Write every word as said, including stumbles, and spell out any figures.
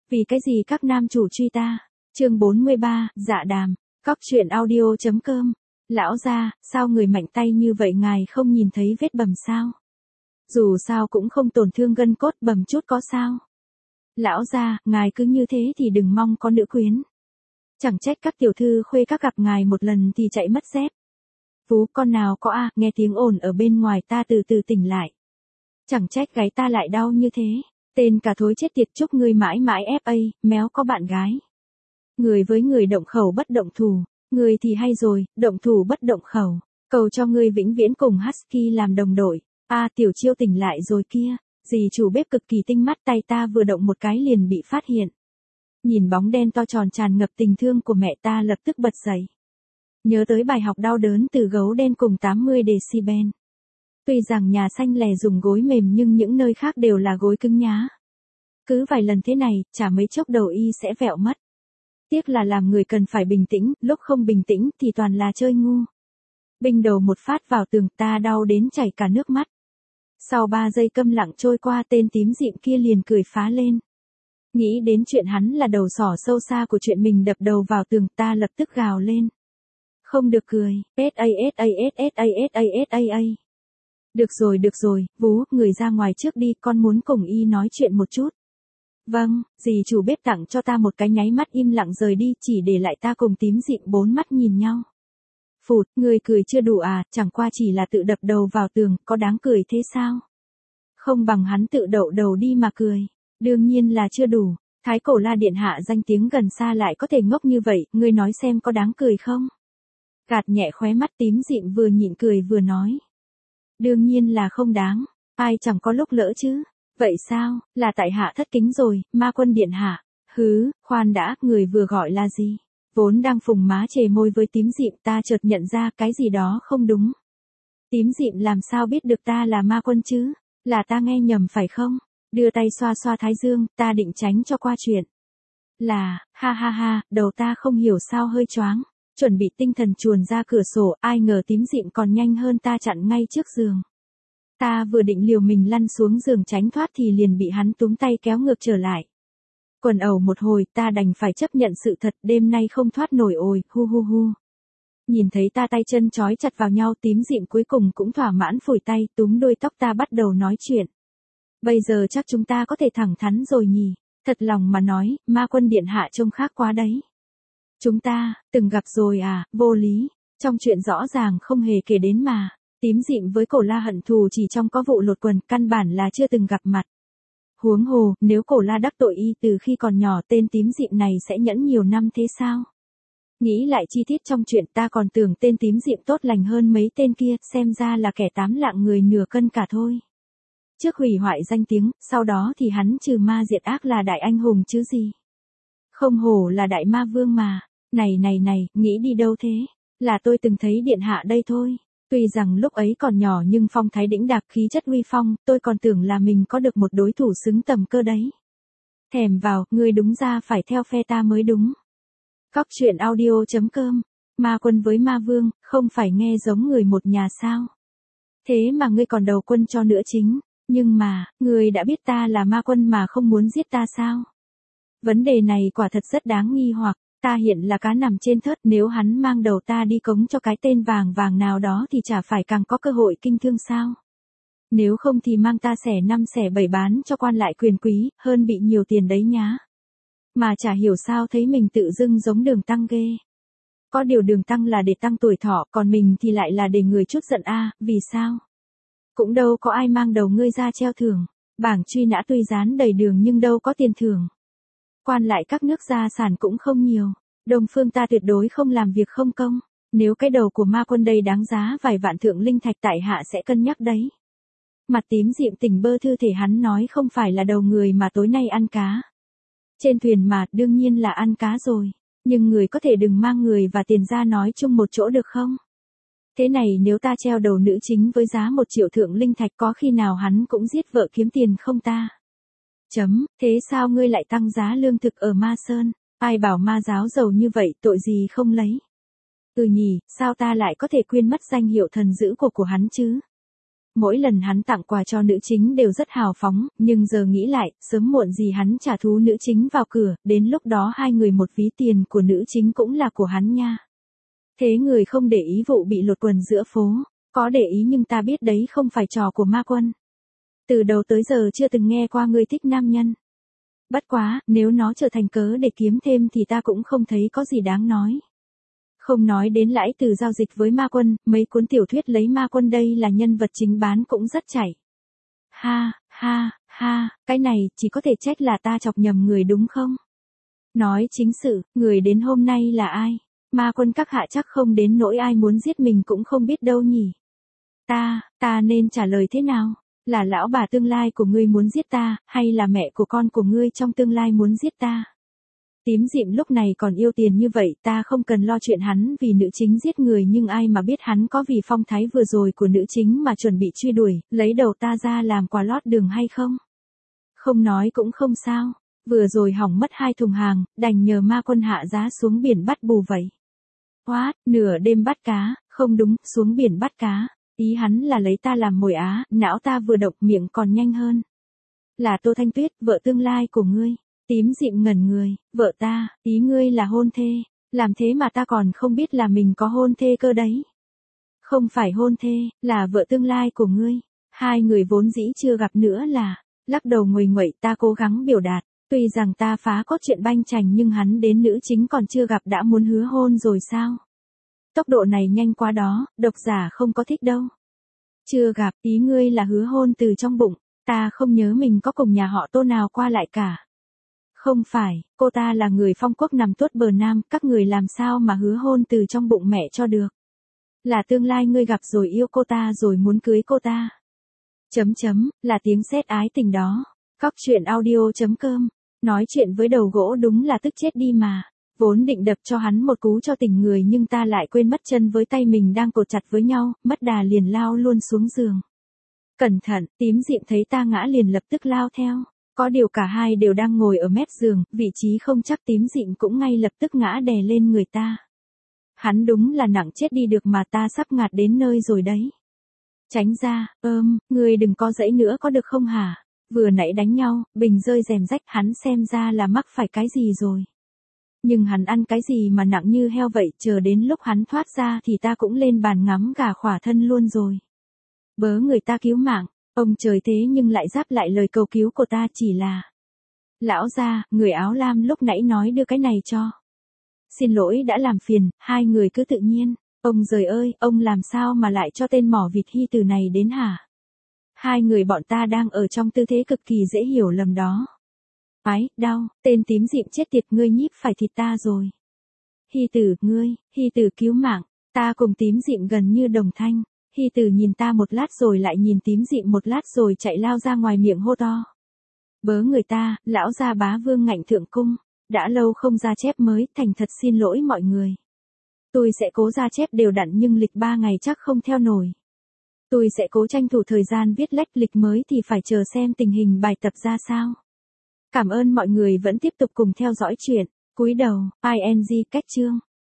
Vì cái gì các nam chủ truy ta? Chương bốn mươi ba, dạ đàm. Cóc truyện audio chấm com. Lão gia, sao người mạnh tay như vậy ngài không nhìn thấy vết bầm sao? Dù sao cũng không tổn thương gân cốt, bầm chút có sao? Lão gia, ngài cứ như thế thì đừng mong có nữ quyến. Chẳng trách các tiểu thư khuê các gặp ngài một lần thì chạy mất dép. Vú con nào có a, nghe tiếng ồn ở bên ngoài ta từ từ tỉnh lại. Chẳng trách gáy ta lại đau như thế. Tên cả thối chết tiệt, chúc ngươi mãi mãi ép a, méo có bạn gái. Người với người động khẩu bất động thủ, người thì hay rồi, động thủ bất động khẩu. Cầu cho ngươi vĩnh viễn cùng Husky làm đồng đội. A tiểu chiêu tỉnh lại rồi kia. Dì chủ bếp cực kỳ tinh mắt, tay ta vừa động một cái liền bị phát hiện. Nhìn bóng đen to tròn tràn ngập tình thương của mẹ ta lập tức bật dậy. Nhớ tới bài học đau đớn từ gấu đen cùng tám mươi decibel. Tuy rằng nhà xanh lè dùng gối mềm nhưng những nơi khác đều là gối cứng nhá. Cứ vài lần thế này, chả mấy chốc đầu y sẽ vẹo mất. Tiếc là làm người cần phải bình tĩnh, lúc không bình tĩnh thì toàn là chơi ngu. Binh đầu một phát vào tường, ta đau đến chảy cả nước mắt. Sau ba giây câm lặng trôi qua, tên tím dịm kia liền cười phá lên. Nghĩ đến chuyện hắn là đầu sỏ sâu xa của chuyện mình đập đầu vào tường, ta lập tức gào lên. Không được cười, ét a ét a ét a ét a ét a ét a a. Được rồi được rồi, vú, người ra ngoài trước đi, con muốn cùng y nói chuyện một chút. Vâng, dì chủ bếp tặng cho ta một cái nháy mắt im lặng rời đi, chỉ để lại ta cùng tím dịm bốn mắt nhìn nhau. Phụt, người cười chưa đủ à, chẳng qua chỉ là tự đập đầu vào tường, có đáng cười thế sao? Không bằng hắn tự đậu đầu đi mà cười. Đương nhiên là chưa đủ, Thái Cổ La Điện Hạ danh tiếng gần xa lại có thể ngốc như vậy, ngươi nói xem có đáng cười không? Gạt nhẹ khóe mắt, tím dịm vừa nhịn cười vừa nói. Đương nhiên là không đáng, ai chẳng có lúc lỡ chứ. Vậy sao, là tại hạ thất kính rồi, Ma Quân Điện Hạ. Hứ, khoan đã, người vừa gọi là gì? Vốn đang phùng má chề môi với tím dịm, ta chợt nhận ra cái gì đó không đúng. Tím dịm làm sao biết được ta là ma quân chứ? Là ta nghe nhầm phải không? Đưa tay xoa xoa thái dương, ta định tránh cho qua chuyện. Là, ha ha ha, đầu ta không hiểu sao hơi choáng. Chuẩn bị tinh thần chuồn ra cửa sổ, ai ngờ tím dịm còn nhanh hơn ta chặn ngay trước giường. Ta vừa định liều mình lăn xuống giường tránh thoát thì liền bị hắn túm tay kéo ngược trở lại. Quần ẩu một hồi, ta đành phải chấp nhận sự thật, đêm nay không thoát nổi ồi, hu hu hu. Nhìn thấy ta tay chân trói chặt vào nhau, tím dịm cuối cùng cũng thỏa mãn phủi tay, túm đuôi tóc ta bắt đầu nói chuyện. Bây giờ chắc chúng ta có thể thẳng thắn rồi nhỉ, thật lòng mà nói, Ma Quân Điện Hạ trông khác quá đấy. Chúng ta, từng gặp rồi à, vô lý, trong chuyện rõ ràng không hề kể đến mà. Tím dịm với Cổ La hận thù chỉ trong có vụ lột quần, căn bản là chưa từng gặp mặt. Huống hồ, nếu Cổ La đắc tội y từ khi còn nhỏ, tên tím dịm này sẽ nhẫn nhiều năm thế sao? Nghĩ lại chi tiết trong chuyện, ta còn tưởng tên tím dịm tốt lành hơn mấy tên kia, xem ra là kẻ tám lạng người nửa cân cả thôi. Trước hủy hoại danh tiếng, sau đó thì hắn trừ ma diệt ác là đại anh hùng chứ gì. Không hổ là đại ma vương mà. Này này này, nghĩ đi đâu thế? Là tôi từng thấy điện hạ đây thôi. Tuy rằng lúc ấy còn nhỏ nhưng phong thái đĩnh đạc, khí chất uy phong, tôi còn tưởng là mình có được một đối thủ xứng tầm cơ đấy. Thèm vào, ngươi đúng ra phải theo phe ta mới đúng. Cóc truyện audio chấm com. Ma quân với ma vương, không phải nghe giống người một nhà sao? Thế mà ngươi còn đầu quân cho nữa chính. Nhưng mà, ngươi đã biết ta là ma quân mà không muốn giết ta sao? Vấn đề này quả thật rất đáng nghi hoặc. Ta hiện là cá nằm trên thớt, nếu hắn mang đầu ta đi cống cho cái tên vàng vàng nào đó thì chả phải càng có cơ hội kinh thương sao? Nếu không thì mang ta xẻ năm xẻ bảy bán cho quan lại quyền quý, hơn bị nhiều tiền đấy nhá. Mà chả hiểu sao thấy mình tự dưng giống Đường Tăng ghê. Có điều Đường Tăng là để tăng tuổi thọ, còn mình thì lại là để người chút giận a, vì sao? Cũng đâu có ai mang đầu ngươi ra treo thưởng. Bảng truy nã tuy dán đầy đường nhưng đâu có tiền thưởng. Quan lại các nước gia sản cũng không nhiều. Đông phương ta tuyệt đối không làm việc không công. Nếu cái đầu của ma quân đây đáng giá vài vạn thượng linh thạch, tại hạ sẽ cân nhắc đấy. Mặt tím dịm tỉnh bơ thư thể, hắn nói không phải là đầu người mà tối nay ăn cá. Trên thuyền mà, đương nhiên là ăn cá rồi. Nhưng người có thể đừng mang người và tiền ra nói chung một chỗ được không? Thế này nếu ta treo đầu nữ chính với giá một triệu thượng linh thạch, có khi nào hắn cũng giết vợ kiếm tiền không ta? Chấm, thế sao ngươi lại tăng giá lương thực ở Ma Sơn? Ai bảo ma giáo giàu như vậy, tội gì không lấy? Ừ nhỉ, sao ta lại có thể quên mất danh hiệu thần dữ của của hắn chứ? mỗi lần hắn tặng quà cho nữ chính đều rất hào phóng, nhưng giờ nghĩ lại, sớm muộn gì hắn trả thú nữ chính vào cửa, đến lúc đó hai người một ví tiền của nữ chính cũng là của hắn nha. Thế người không để ý vụ bị lột quần giữa phố, có để ý nhưng ta biết đấy không phải trò của ma quân. Từ đầu tới giờ chưa từng nghe qua ngươi thích nam nhân. Bất quá, nếu nó trở thành cớ để kiếm thêm thì ta cũng không thấy có gì đáng nói. Không nói đến lãi từ giao dịch với ma quân, mấy cuốn tiểu thuyết lấy ma quân đây là nhân vật chính bán cũng rất chảy. Ha, ha, ha, cái này chỉ có thể trách là ta chọc nhầm người đúng không? Nói chính sự, người đến hôm nay là ai? Ma quân các hạ chắc không đến nỗi ai muốn giết mình cũng không biết đâu nhỉ. Ta, ta nên trả lời thế nào? Là lão bà tương lai của ngươi muốn giết ta, hay là mẹ của con của ngươi trong tương lai muốn giết ta? Tím Dịm lúc này còn yêu tiền như vậy, ta không cần lo chuyện hắn vì nữ chính giết người, nhưng ai mà biết hắn có vì phong thái vừa rồi của nữ chính mà chuẩn bị truy đuổi, lấy đầu ta ra làm quà lót đường hay không? Không nói cũng không sao, vừa rồi hỏng mất hai thùng hàng, đành nhờ ma quân hạ giá xuống biển bắt bù vậy. What, nửa đêm bắt cá, không đúng, xuống biển bắt cá, ý hắn là lấy ta làm mồi á, não ta vừa động miệng còn nhanh hơn. Là Tô Thanh Tuyết, vợ tương lai của ngươi. Tím Dịm ngẩn người, vợ ta, ý ngươi là hôn thê, làm thế mà ta còn không biết là mình có hôn thê cơ đấy. Không phải hôn thê, là vợ tương lai của ngươi. Hai người vốn dĩ chưa gặp nữa là, lắc đầu nguầy nguậy, ta cố gắng biểu đạt, tuy rằng ta phá cốt chuyện banh chành nhưng hắn đến nữ chính còn chưa gặp đã muốn hứa hôn rồi sao? Tốc độ này nhanh quá đó, độc giả không có thích đâu. Chưa gặp, ý ngươi là hứa hôn từ trong bụng, ta không nhớ mình có cùng nhà họ Tô nào qua lại cả. Không phải, cô ta là người Phong Quốc nằm tuốt bờ Nam, các người làm sao mà hứa hôn từ trong bụng mẹ cho được. Là tương lai ngươi gặp rồi yêu cô ta rồi muốn cưới cô ta. Chấm chấm, là tiếng sét ái tình đó. Cóc truyện audio chấm com, nói chuyện với đầu gỗ đúng là tức chết đi mà. Vốn định đập cho hắn một cú cho tỉnh người nhưng ta lại quên mất chân với tay mình đang cột chặt với nhau, mất đà liền lao luôn xuống giường. Cẩn thận, Tím Dịm thấy ta ngã liền lập tức lao theo. Có điều cả hai đều đang ngồi ở mép giường, vị trí không chắc, Tím Dịm cũng ngay lập tức ngã đè lên người ta. Hắn đúng là nặng chết đi được mà, ta sắp ngạt đến nơi rồi đấy. Tránh ra, ơm, ngươi đừng có dãy nữa có được không hả? Vừa nãy đánh nhau, bình rơi rèm rách, hắn xem ra là mắc phải cái gì rồi. Nhưng hắn ăn cái gì mà nặng như heo vậy, chờ đến lúc hắn thoát ra thì ta cũng lên bàn ngắm gà khỏa thân luôn rồi. Bớ người ta cứu mạng. Ông trời thế nhưng lại giáp lại lời cầu cứu của ta chỉ là. Lão gia, người áo lam lúc nãy nói đưa cái này cho. Xin lỗi đã làm phiền, hai người cứ tự nhiên. Ông giời ơi, ông làm sao mà lại cho tên mỏ vịt Hy Tử này đến hả? Hai người bọn ta đang ở trong tư thế cực kỳ dễ hiểu lầm đó. Ái, đau, tên Tím Dịm chết tiệt, ngươi nhíp phải thịt ta rồi. Hy Tử, ngươi, Hy Tử cứu mạng, ta cùng Tím Dịm gần như đồng thanh. Hy Tử nhìn ta một lát rồi lại nhìn Tím Dịm một lát rồi chạy lao ra ngoài miệng hô to. Bớ người ta, lão gia bá vương ngạnh thượng cung, đã lâu không ra chép mới, thành thật xin lỗi mọi người. Tôi sẽ cố ra chép đều đặn nhưng lịch ba ngày chắc không theo nổi. Tôi sẽ cố tranh thủ thời gian viết lách lịch mới thì phải chờ xem tình hình bài tập ra sao. Cảm ơn mọi người vẫn tiếp tục cùng theo dõi chuyện. Cúi đầu, ing cách chương.